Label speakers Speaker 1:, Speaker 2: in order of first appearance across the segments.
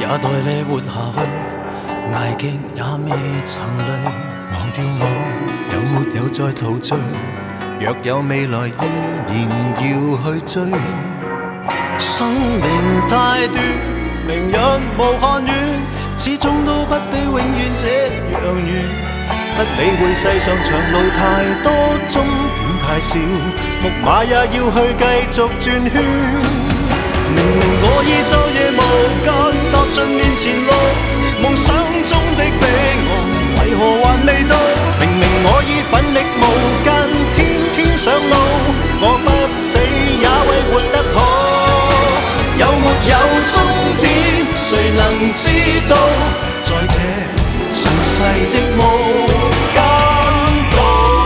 Speaker 1: 也待你活下去，捱極也未曾累。忘掉我有沒有再陶醉？若有未來依然要去追。生命太短，明日無限遠，始終都不比永遠這樣遠。不理會世上長路太多，終點太少，木馬也要去繼續轉圈。明明我已晝夜無間踏盡面前路，夢想中的彼岸為何還未到？明明我已奮力無間，天天上路，我不死也為活得好。有沒有終點，誰能知道？在這塵世的無間道。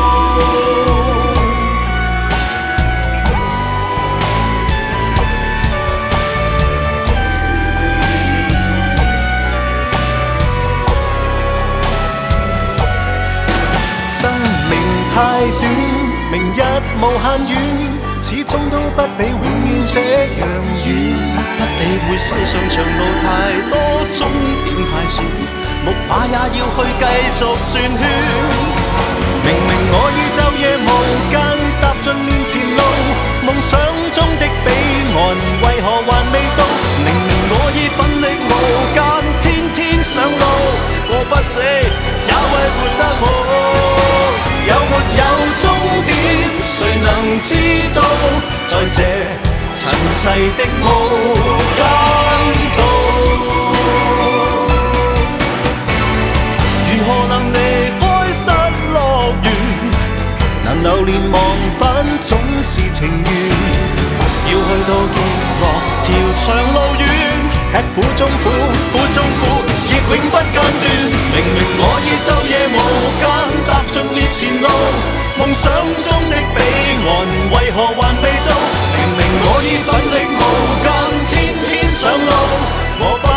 Speaker 1: 生命太短，明日無限遠，始終都不比永遠這樣遠。不理會世上長路太多，終點太少，木馬也要去繼續轉圈。明明我已晝夜無間踏盡面前路，夢想中的彼岸為何還未到？明明我已奮力無間，天天上路，我不死也為活得好。有沒有終點，誰能知道？在這塵世的無間道，如何能離開失樂園？能流連忘返總是情緣，要去到極樂條長路遠，吃苦中苦，苦中苦，亦永不間斷。明明我已晝夜無間踏盡面前路，夢想中的彼岸為何還未到？明明我已奮力無間，天天上路，我不